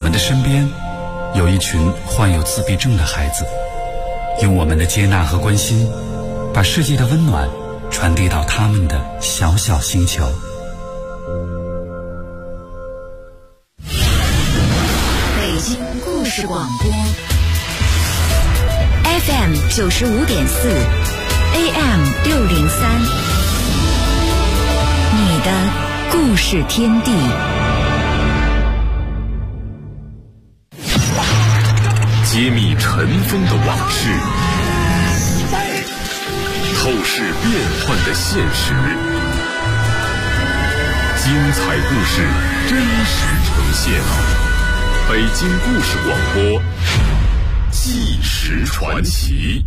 们的身边有一群患有自闭症的孩子，用我们的接纳和关心，把世界的温暖传递到他们的小小星球。 北京故事广播 FM 95.4 AM 603，你的故事天地。 揭秘尘封的往事，透视变幻的现实，精彩故事真实呈现。北京故事广播，纪实传奇。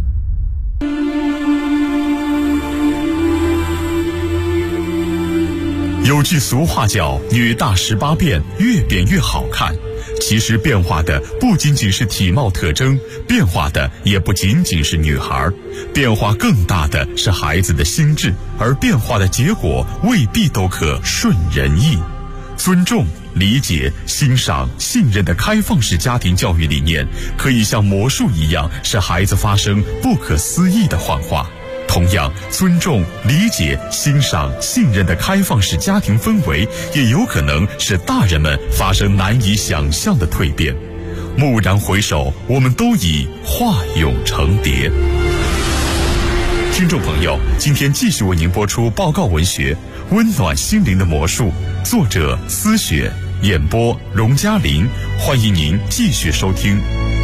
有句俗话叫“女大18变，越变越好看”。其实变化的不仅仅是体貌特征，变化的也不仅仅是女孩，变化更大的是孩子的心智，而变化的结果未必都可顺人意。尊重、理解、欣赏、信任的开放式家庭教育理念，可以像魔术一样使孩子发生不可思议的幻化。同样，尊重、理解、欣赏、信任的开放式家庭氛围，也有可能使大人们发生难以想象的蜕变。蓦然回首，我们都已化蛹成蝶。听众朋友，今天继续为您播出报告文学《温暖心灵的魔术》，作者思雪，演播荣嘉玲。欢迎您继续收听。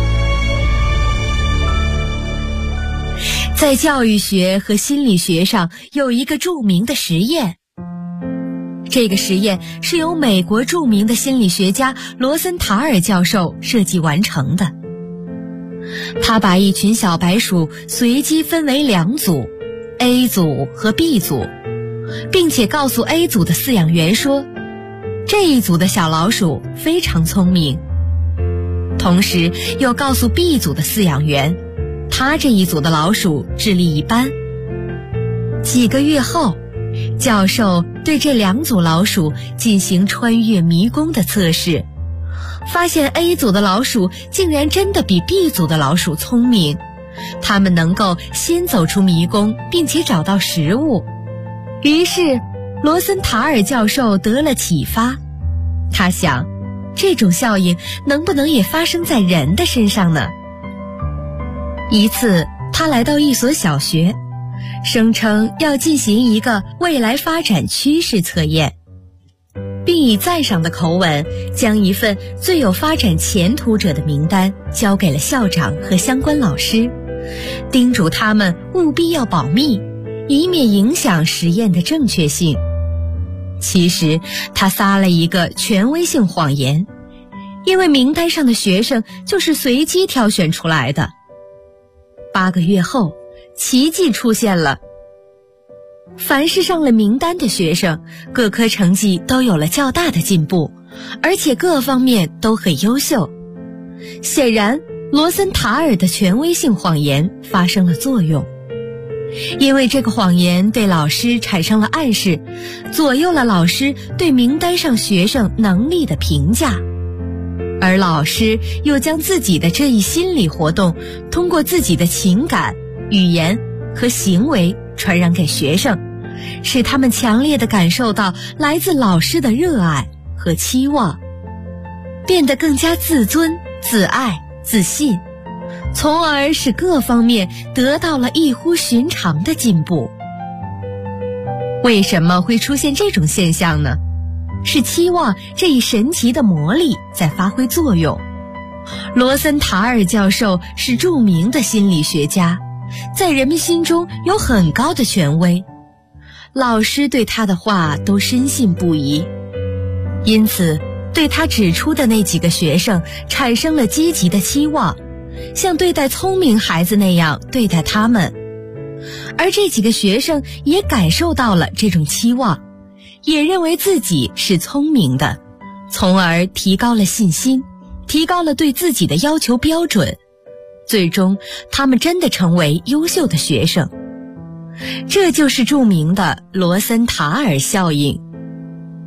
在教育学和心理学上有一个著名的实验，这个实验是由美国著名的心理学家罗森塔尔教授设计完成的。他把一群小白鼠随机分为2组 ，A 组和 B 组，并且告诉 A 组的饲养员说，这一组的小老鼠非常聪明，同时又告诉 B 组的饲养员，他这一组的老鼠智力一般。几个月后，教授对这2组老鼠进行穿越迷宫的测试，发现 A 组的老鼠竟然真的比 B 组的老鼠聪明，它们能够先走出迷宫，并且找到食物。于是，罗森塔尔教授得了启发，他想，这种效应能不能也发生在人的身上呢？一次，他来到一所小学，声称要进行一个未来发展趋势测验，并以赞赏的口吻将一份最有发展前途者的名单交给了校长和相关老师，叮嘱他们务必要保密，以免影响实验的正确性。其实，他撒了一个权威性谎言，因为名单上的学生就是随机挑选出来的。8个月后，奇迹出现了。凡是上了名单的学生，各科成绩都有了较大的进步，而且各方面都很优秀。显然，罗森塔尔的权威性谎言发生了作用，因为这个谎言对老师产生了暗示，左右了老师对名单上学生能力的评价。而老师又将自己的这一心理活动通过自己的情感、语言和行为传染给学生，使他们强烈地感受到来自老师的热爱和期望，变得更加自尊、自爱、自信，从而使各方面得到了异乎寻常的进步。为什么会出现这种现象呢？是期望这一神奇的魔力在发挥作用。罗森塔尔教授是著名的心理学家，在人们心中有很高的权威，老师对他的话都深信不疑，因此对他指出的那几个学生产生了积极的期望，像对待聪明孩子那样对待他们。而这几个学生也感受到了这种期望，也认为自己是聪明的，从而提高了信心，提高了对自己的要求标准，最终他们真的成为优秀的学生。这就是著名的罗森塔尔效应。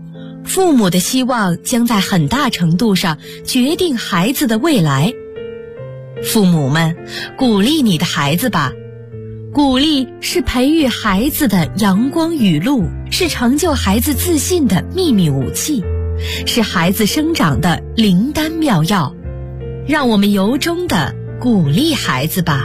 父母的期望将在很大程度上决定孩子的未来。父母们，鼓励你的孩子吧。鼓励是培育孩子的阳光雨露，是成就孩子自信的秘密武器，是孩子生长的灵丹妙药。让我们由衷地鼓励孩子吧。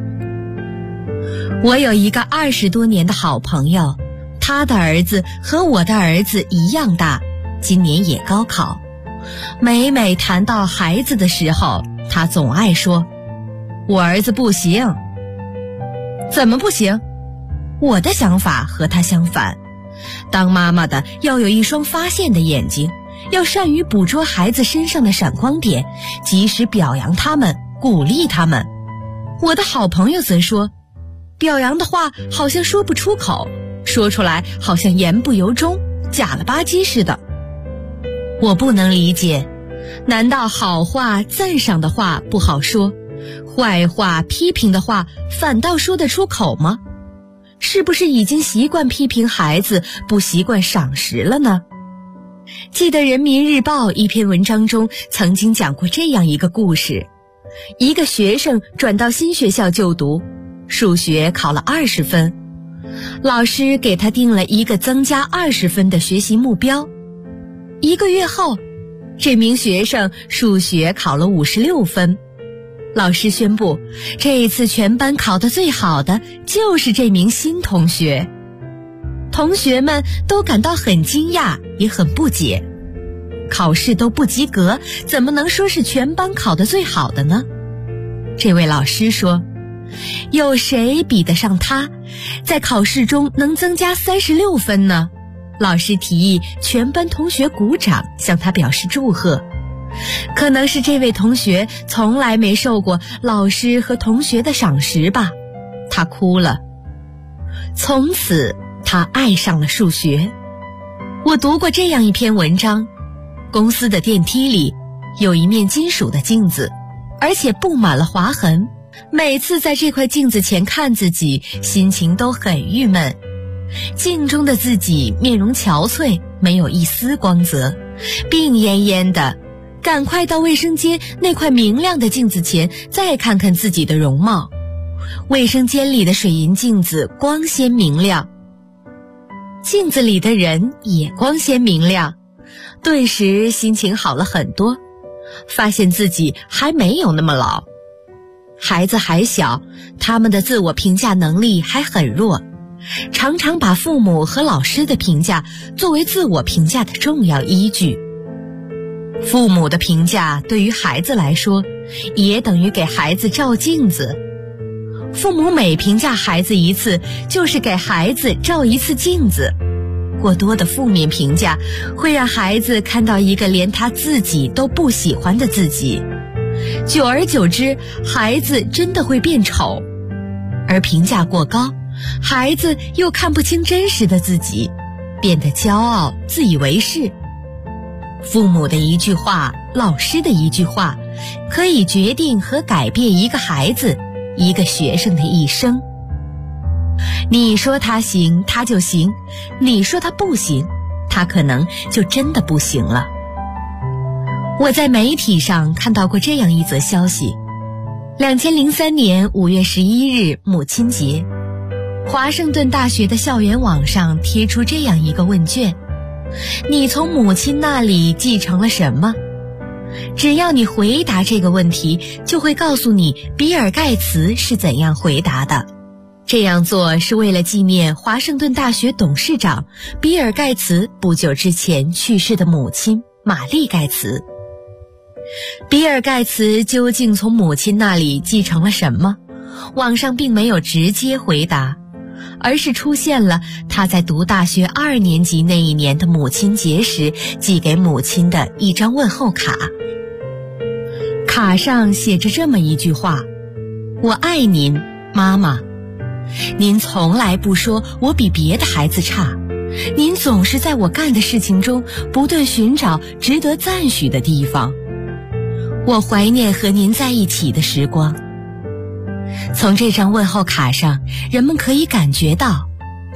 我有一个20多年的好朋友，他的儿子和我的儿子一样大，今年也高考。每谈到孩子的时候，他总爱说，我儿子不行。怎么不行？我的想法和他相反。当妈妈的要有一双发现的眼睛，要善于捕捉孩子身上的闪光点，及时表扬他们，鼓励他们。我的好朋友则说，表扬的话好像说不出口，说出来好像言不由衷，假了吧唧似的。我不能理解，难道好话赞赏的话不好说，坏话批评的话反倒说得出口吗？是不是已经习惯批评孩子，不习惯赏识了呢？记得人民日报一篇文章中曾经讲过这样一个故事，一个学生转到新学校就读，数学考了20分，老师给他定了一个增加20分的学习目标。1个月后，这名学生数学考了56分，老师宣布，这一次全班考得最好的就是这名新同学。同学们都感到很惊讶，也很不解。考试都不及格，怎么能说是全班考得最好的呢？这位老师说，有谁比得上他，在考试中能增加36分呢？老师提议全班同学鼓掌，向他表示祝贺。可能是这位同学从来没受过老师和同学的赏识吧，他哭了。从此他爱上了数学。我读过这样一篇文章，公司的电梯里有一面金属的镜子，而且布满了划痕，每次在这块镜子前看自己，心情都很郁闷。镜中的自己面容憔悴，没有一丝光泽，病恹恹的。赶快到卫生间那块明亮的镜子前，再看看自己的容貌。卫生间里的水银镜子光鲜明亮，镜子里的人也光鲜明亮，顿时心情好了很多，发现自己还没有那么老。孩子还小，他们的自我评价能力还很弱，常常把父母和老师的评价作为自我评价的重要依据。父母的评价对于孩子来说，也等于给孩子照镜子。父母每评价孩子一次，就是给孩子照一次镜子。过多的负面评价会让孩子看到一个连他自己都不喜欢的自己，久而久之，孩子真的会变丑。而评价过高，孩子又看不清真实的自己，变得骄傲、自以为是。父母的一句话，老师的一句话，可以决定和改变一个孩子、一个学生的一生。你说他行，他就行；你说他不行，他可能就真的不行了。我在媒体上看到过这样一则消息：2003年5月11日母亲节，华盛顿大学的校园网上贴出这样一个问卷：你从母亲那里继承了什么？只要你回答这个问题，就会告诉你比尔·盖茨是怎样回答的。这样做是为了纪念华盛顿大学董事长比尔·盖茨不久之前去世的母亲玛丽·盖茨。比尔·盖茨究竟从母亲那里继承了什么？网上并没有直接回答，而是出现了他在读大学2年级那一年的母亲节时寄给母亲的一张问候卡。卡上写着这么一句话：我爱您，妈妈。您从来不说我比别的孩子差，您总是在我干的事情中不断寻找值得赞许的地方。我怀念和您在一起的时光。从这张问候卡上，人们可以感觉到，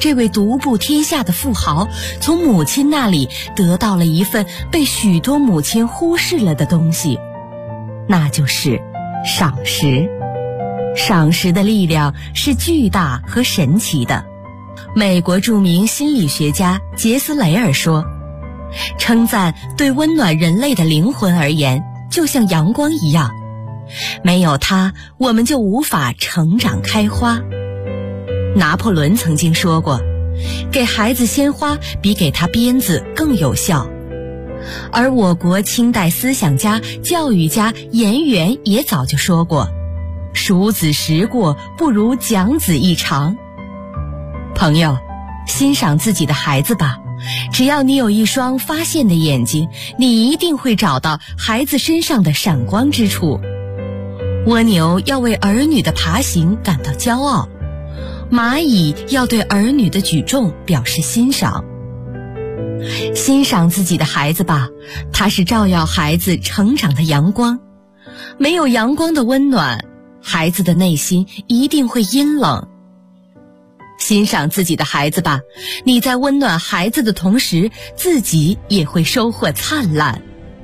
这位独步天下的富豪从母亲那里得到了一份被许多母亲忽视了的东西，那就是赏识。赏识的力量是巨大和神奇的。美国著名心理学家杰斯雷尔说，称赞对温暖人类的灵魂而言，就像阳光一样，没有它，我们就无法成长开花。拿破仑曾经说过，给孩子鲜花比给他鞭子更有效。而我国清代思想家、教育家颜元也早就说过，数子时过，不如讲子一长。朋友，欣赏自己的孩子吧，只要你有一双发现的眼睛，你一定会找到孩子身上的闪光之处。蜗牛要为儿女的爬行感到骄傲，蚂蚁要对儿女的举重表示欣赏。欣赏自己的孩子吧，它是照耀孩子成长的阳光。没有阳光的温暖，孩子的内心一定会阴冷。欣赏自己的孩子吧，你在温暖孩子的同时，自己也会收获灿烂。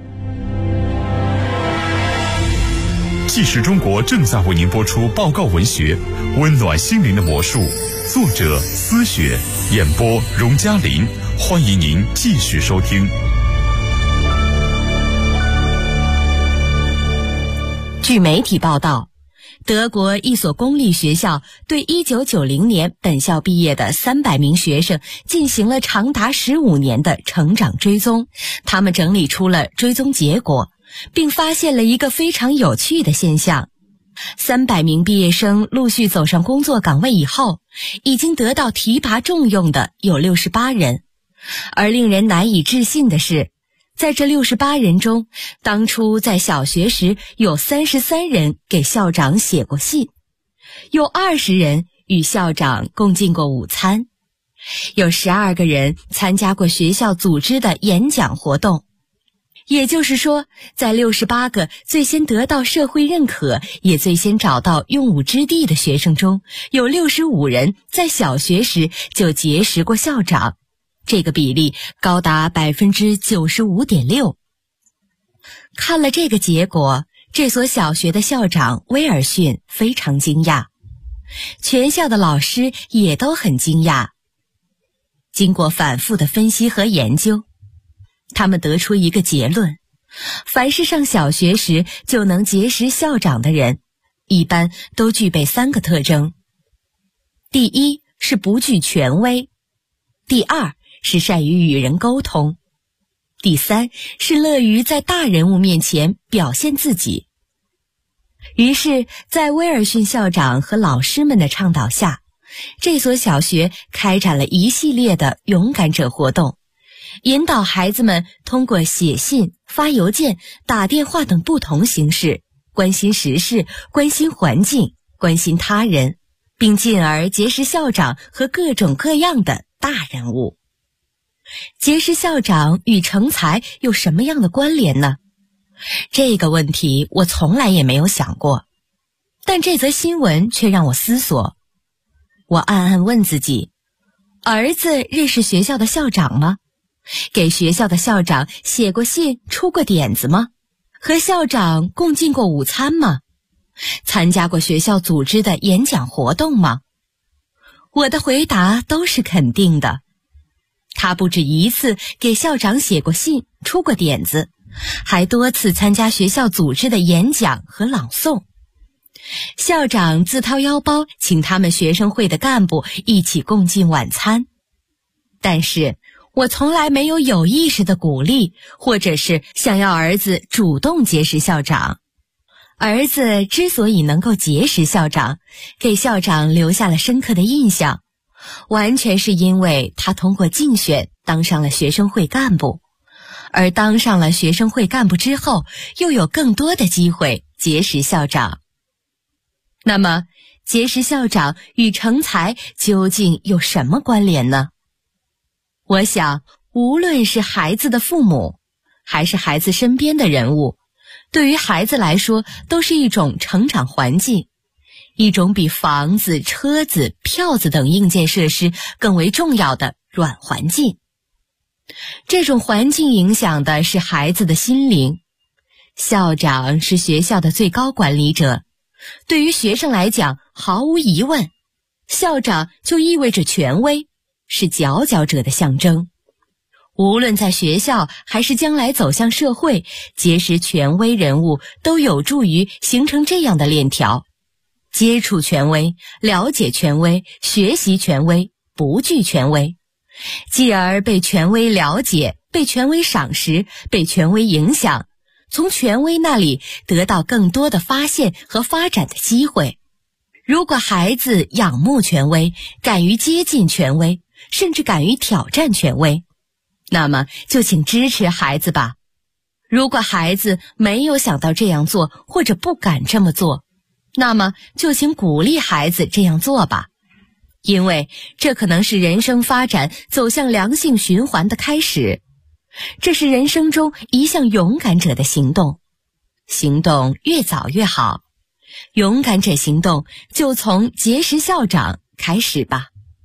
纪实中国正在为您播出报告文学《温暖心灵的魔术》，作者思雪，演播荣嘉林。欢迎您继续收听。 据媒体报道，德国一所公立学校对1990年本校毕业的300名学生进行了长达15年的成长追踪，他们整理出了追踪结果，并发现了一个非常有趣的现象。300名毕业生陆续走上工作岗位以后，已经得到提拔重用的有68人。而令人难以置信的是，在这68人中，当初在小学时有33人给校长写过信，有20人与校长共进过午餐，有12个人参加过学校组织的演讲活动。也就是说，在68个最先得到社会认可，也最先找到用武之地的学生中，有65人在小学时就结识过校长，这个比例高达 95.6%。 看了这个结果，这所小学的校长威尔逊非常惊讶，全校的老师也都很惊讶。经过反复的分析和研究，他们得出一个结论：凡是上小学时就能结识校长的人，一般都具备3个特征。第一是不惧权威，第二是善于与人沟通，第三是乐于在大人物面前表现自己。于是，在威尔逊校长和老师们的倡导下，这所小学开展了一系列的勇敢者活动，引导孩子们通过写信、发邮件、打电话等不同形式，关心时事，关心环境，关心他人，并进而结识校长和各种各样的大人物。结识校长与成才有什么样的关联呢？这个问题我从来也没有想过，但这则新闻却让我思索。我暗暗问自己，儿子认识学校的校长吗？给学校的校长写过信、出过点子吗？和校长共进过午餐吗？参加过学校组织的演讲活动吗？我的回答都是肯定的。他不止一次给校长写过信，出过点子，还多次参加学校组织的演讲和朗诵。校长自掏腰包请他们学生会的干部一起共进晚餐。但是我从来没有有意识的鼓励，或者是想要儿子主动结识校长。儿子之所以能够结识校长，给校长留下了深刻的印象，完全是因为他通过竞选当上了学生会干部，而当上了学生会干部之后，又有更多的机会结识校长。那么，结识校长与成才究竟有什么关联呢？我想，无论是孩子的父母，还是孩子身边的人物，对于孩子来说都是一种成长环境， 一种比房子、车子、票子等硬件设施更为重要的软环境。这种环境影响的是孩子的心灵。校长是学校的最高管理者，对于学生来讲，毫无疑问，校长就意味着权威，是佼佼者的象征。无论在学校还是将来走向社会，结识权威人物都有助于形成这样的链条：接触权威、了解权威、学习权威、不惧权威，继而被权威了解、被权威赏识、被权威影响，从权威那里得到更多的发现和发展的机会。如果孩子仰慕权威，敢于接近权威，甚至敢于挑战权威，那么就请支持孩子吧。如果孩子没有想到这样做，或者不敢这么做，那么就请鼓励孩子这样做吧。因为这可能是人生发展走向良性循环的开始，这是人生中一项勇敢者的行动，行动越早越好。勇敢者行动就从结识校长开始吧。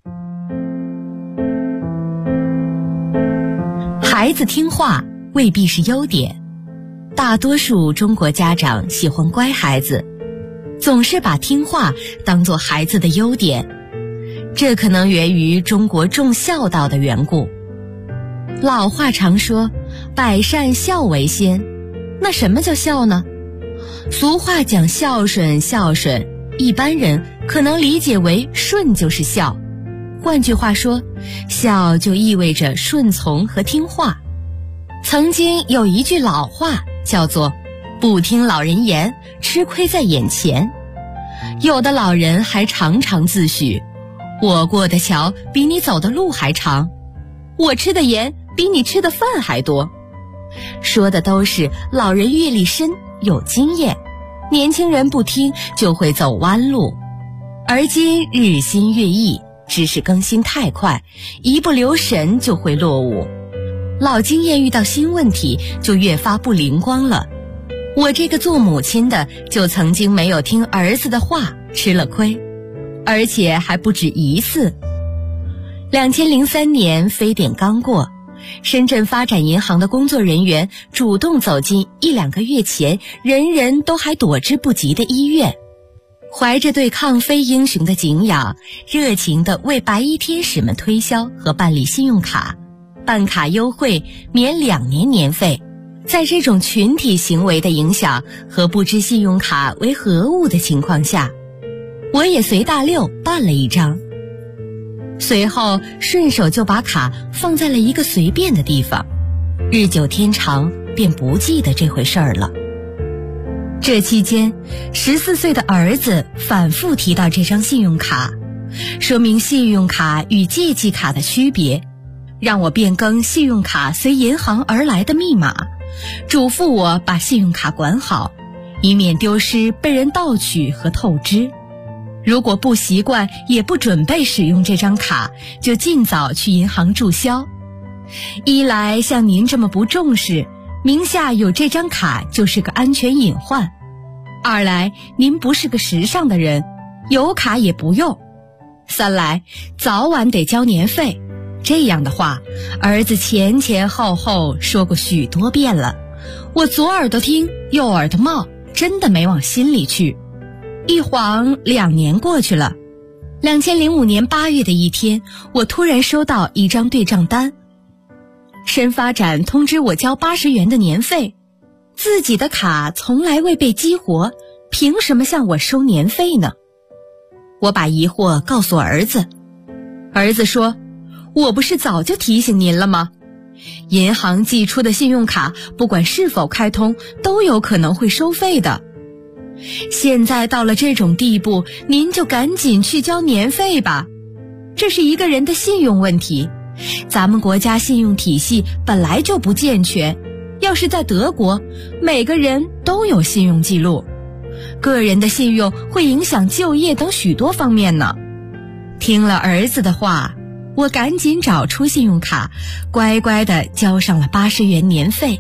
孩子听话未必是优点，大多数中国家长喜欢乖孩子，总是把听话当作孩子的优点，这可能源于中国重孝道的缘故。老话常说，百善孝为先，那什么叫孝呢？俗话讲孝顺，孝顺，一般人可能理解为顺就是孝。换句话说，孝就意味着顺从和听话。曾经有一句老话叫做不听老人言，吃亏在眼前。有的老人还常常自诩，我过的桥比你走的路还长，我吃的盐比你吃的饭还多。说的都是老人阅历深，有经验，年轻人不听就会走弯路。而今日新月异，知识更新太快，一不留神就会落伍。老经验遇到新问题就越发不灵光了。我这个做母亲的就曾经没有听儿子的话，吃了亏，而且还不止一次。2003年非典刚过，深圳发展银行的工作人员主动走进1-2个月前人人都还躲之不及的医院，怀着对抗非英雄的敬仰，热情地为白衣天使们推销和办理信用卡，办卡优惠，免2年年费。在这种群体行为的影响和不知信用卡为何物的情况下，我也随大溜办了一张，随后顺手就把卡放在了一个随便的地方，日久天长便不记得这回事儿了。这期间14岁的儿子反复提到这张信用卡，说明信用卡与借记卡的区别，让我变更信用卡随银行而来的密码，嘱咐我把信用卡管好，以免丢失、被人盗取和透支。如果不习惯也不准备使用这张卡，就尽早去银行注销。一来像您这么不重视，名下有这张卡就是个安全隐患；二来您不是个时尚的人，有卡也不用；三来早晚得交年费。这样的话，儿子前前后后说过许多遍了，我左耳朵听，右耳朵冒，真的没往心里去。一晃2年过去了。2005年8月的一天，我突然收到一张对账单，深发展通知我交80元的年费，自己的卡从来未被激活，凭什么向我收年费呢？我把疑惑告诉儿子，儿子说，我不是早就提醒您了吗？银行寄出的信用卡不管是否开通，都有可能会收费的。现在到了这种地步，您就赶紧去交年费吧。这是一个人的信用问题，咱们国家信用体系本来就不健全，要是在德国，每个人都有信用记录，个人的信用会影响就业等许多方面呢。听了儿子的话，我赶紧找出信用卡，乖乖地交上了80元年费，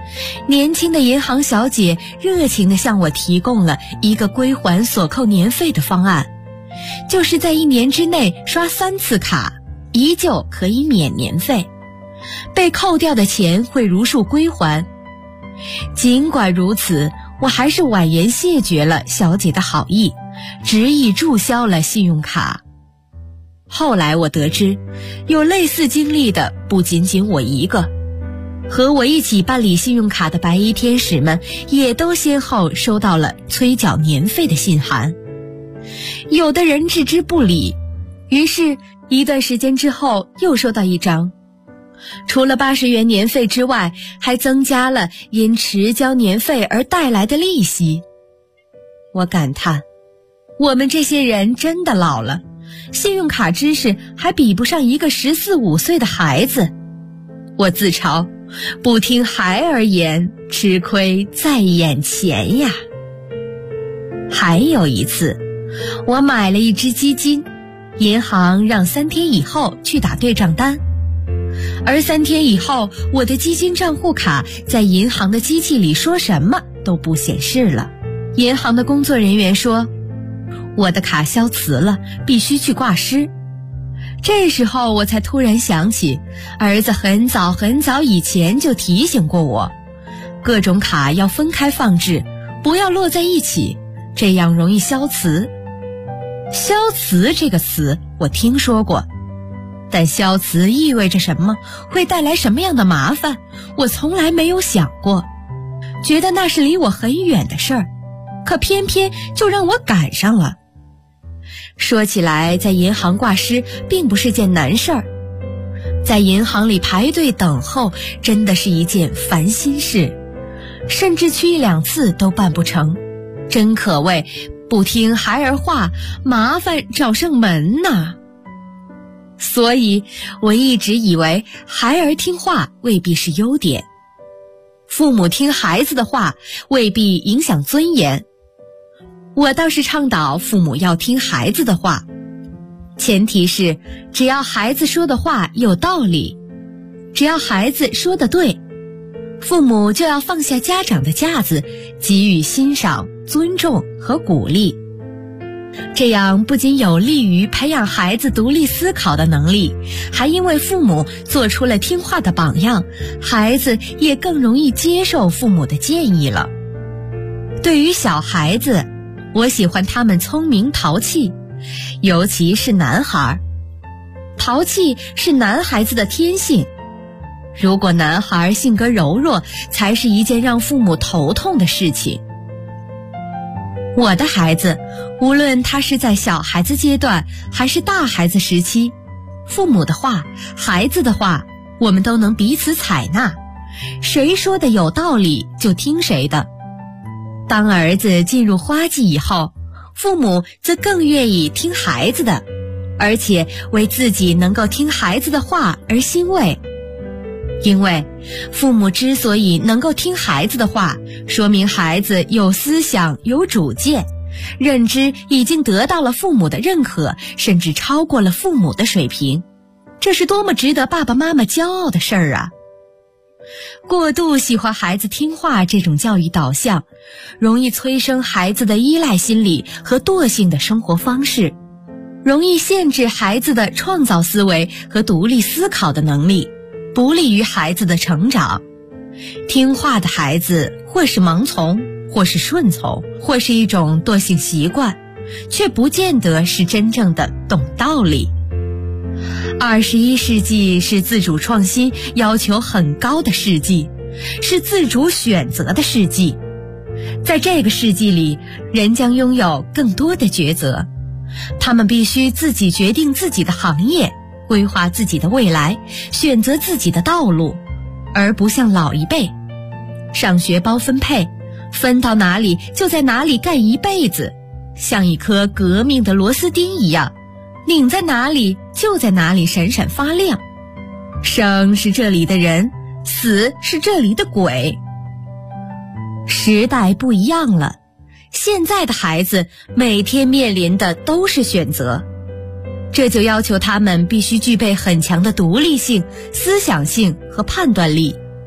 年轻的银行小姐热情地向我提供了一个归还所扣年费的方案，就是在1年之内刷3次卡，依旧可以免年费，被扣掉的钱会如数归还。尽管如此，我还是婉言谢绝了小姐的好意，执意注销了信用卡。后来我得知，有类似经历的不仅仅我一个，和我一起办理信用卡的白衣天使们也都先后收到了催缴年费的信函。有的人置之不理，于是一段时间之后又收到一张，除了80元年费之外，还增加了因迟交年费而带来的利息。我感叹，我们这些人真的老了，信用卡知识还比不上一个14、15岁的孩子。我自嘲，不听孩儿言，吃亏在眼前呀。还有一次，我买了一只基金，银行让3天以后去打对账单，而3天以后，我的基金账户卡在银行的机器里说什么都不显示了。银行的工作人员说，我的卡消磁了，必须去挂失。这时候我才突然想起，儿子很早很早以前就提醒过我，各种卡要分开放置，不要摞在一起，这样容易消磁。消磁这个词我听说过，但消磁意味着什么，会带来什么样的麻烦，我从来没有想过，觉得那是离我很远的事儿，可偏偏就让我赶上了。说起来，在银行挂失并不是件难事儿，在银行里排队等候真的是一件烦心事，甚至去1、2次都办不成，真可谓不听孩儿话，麻烦找上门呐。所以我一直以为孩儿听话未必是优点，父母听孩子的话未必影响尊严。我倒是倡导父母要听孩子的话，前提是只要孩子说的话有道理，只要孩子说的对，父母就要放下家长的架子，给予欣赏、尊重和鼓励。这样不仅有利于培养孩子独立思考的能力，还因为父母做出了听话的榜样，孩子也更容易接受父母的建议了。对于小孩子，我喜欢他们聪明淘气，尤其是男孩。淘气是男孩子的天性，如果男孩性格柔弱，才是一件让父母头痛的事情。我的孩子，无论他是在小孩子阶段还是大孩子时期，父母的话、孩子的话，我们都能彼此采纳，谁说的有道理就听谁的。当儿子进入花季以后，父母则更愿意听孩子的，而且为自己能够听孩子的话而欣慰。因为父母之所以能够听孩子的话，说明孩子有思想、有主见，认知已经得到了父母的认可，甚至超过了父母的水平。这是多么值得爸爸妈妈骄傲的事儿啊！过度喜欢孩子听话这种教育导向，容易催生孩子的依赖心理和惰性的生活方式，容易限制孩子的创造思维和独立思考的能力，不利于孩子的成长。听话的孩子或是盲从，或是顺从，或是一种惰性习惯，却不见得是真正的懂道理。21世纪是自主创新要求很高的世纪，是自主选择的世纪。在这个世纪里，人将拥有更多的抉择，他们必须自己决定自己的行业，规划自己的未来，选择自己的道路，而不像老一辈，上学包分配，分到哪里就在哪里干一辈子，像一颗革命的螺丝钉一样，拧在哪里就在哪里闪闪发亮。生是这里的人，死是这里的鬼。时代不一样了，现在的孩子每天面临的都是选择，这就要求他们必须具备很强的独立性、思想性和判断力。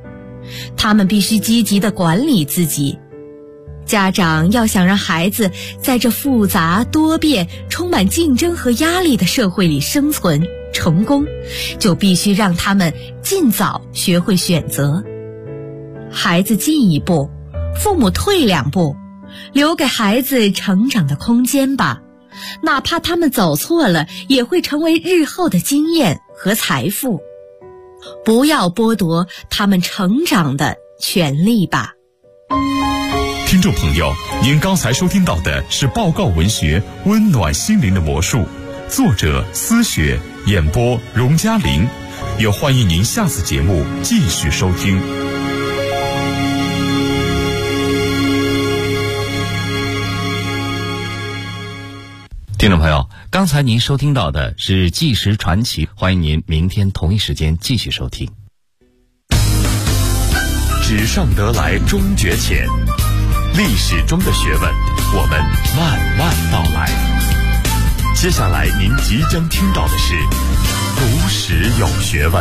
他们必须积极地管理自己。家长要想让孩子在这复杂多变、充满竞争和压力的社会里生存成功，就必须让他们尽早学会选择。孩子进一步，父母退两步，留给孩子成长的空间吧。哪怕他们走错了，也会成为日后的经验和财富。不要剥夺他们成长的权利吧。 听众朋友，您刚才收听到的是报告文学《温暖心灵的魔术》，作者思雪，演播荣嘉玲。也欢迎您下次节目继续收听。 听众朋友，刚才您收听到的是纪实传奇，欢迎您明天同一时间继续收听。 纸上得来终觉浅，历史中的学问，我们慢慢道来。接下来您即将听到的是读史有学问。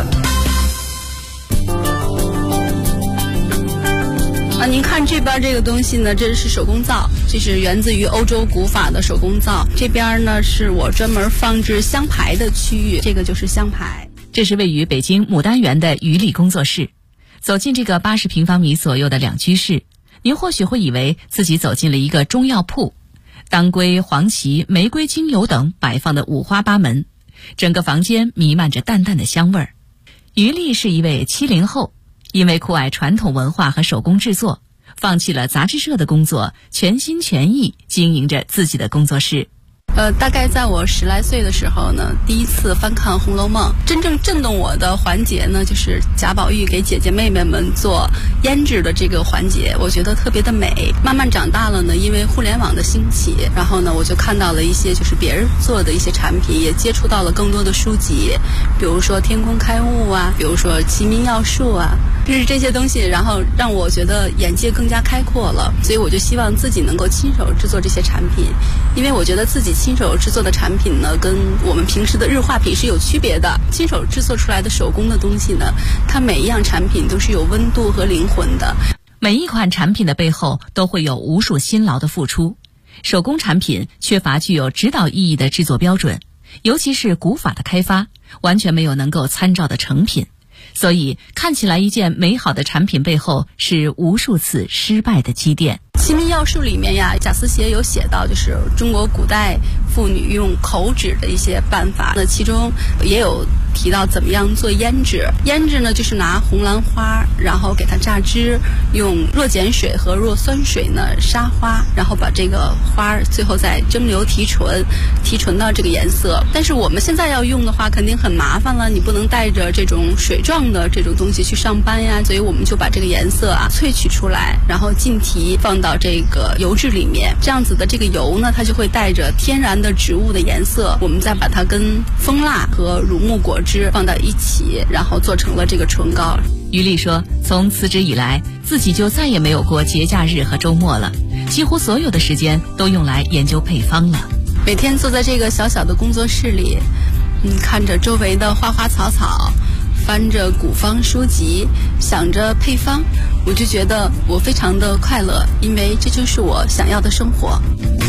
您看这边这个东西呢，这是手工皂，这是源自于欧洲古法的手工皂。这边呢是我专门放置香牌的区域，这个就是香牌。 这是位于北京牡丹园的于丽工作室。走进这个80平方米左右的两居室，您或许会以为自己走进了一个中药铺，当归、黄芪、玫瑰精油等摆放的五花八门，整个房间弥漫着淡淡的香味儿。于丽是一位70后，因为酷爱传统文化和手工制作，放弃了杂志社的工作，全心全意经营着自己的工作室。 大概在我10来岁的时候呢，第一次翻看《红楼梦》，真正震动我的环节呢，就是贾宝玉给姐姐妹妹们做胭脂的这个环节，我觉得特别的美。慢慢长大了呢，因为互联网的兴起，然后呢，我就看到了一些就是别人做的一些产品，也接触到了更多的书籍，比如说天工开物啊，比如说齐民要术啊，就是这些东西，然后让我觉得眼界更加开阔了。所以我就希望自己能够亲手制作这些产品，因为我觉得自己亲手制作的产品呢，跟我们平时的日化品是有区别的。亲手制作出来的手工的东西呢，它每一样产品都是有温度和灵魂的。 每一款产品的背后都会有无数辛劳的付出。手工产品缺乏具有指导意义的制作标准，尤其是古法的开发，完全没有能够参照的成品。所以看起来一件美好的产品背后是无数次失败的积淀。 齐民要术里面呀，贾思勰有写到，就是中国古代妇女用口脂的一些办法，那其中也有提到怎么样做胭脂。胭脂呢，就是拿红兰花，然后给它榨汁，用弱碱水和弱酸水呢杀花，然后把这个花最后再蒸馏提纯，提纯到这个颜色。但是我们现在要用的话，肯定很麻烦了，你不能带着这种水状的这种东西去上班呀，所以我们就把这个颜色萃取出来，然后浸提放到这个油脂里面，这样子的这个油呢，它就会带着天然的植物的颜色，我们再把它跟蜂蜡和乳木果汁放到一起，然后做成了这个唇膏。 于丽说，从辞职以来，自己就再也没有过节假日和周末了，几乎所有的时间都用来研究配方了。 每天坐在这个小小的工作室里，看着周围的花花草草，翻着古方书籍，想着配方，我就觉得我非常的快乐，因为这就是我想要的生活。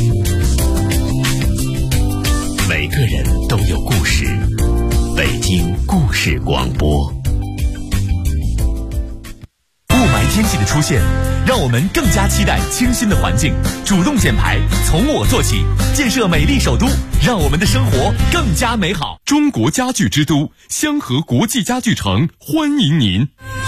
每个人都有故事，北京故事广播。雾霾天气的出现，让我们更加期待清新的环境。主动减排，从我做起，建设美丽首都，让我们的生活更加美好。中国家具之都香河国际家具城欢迎您。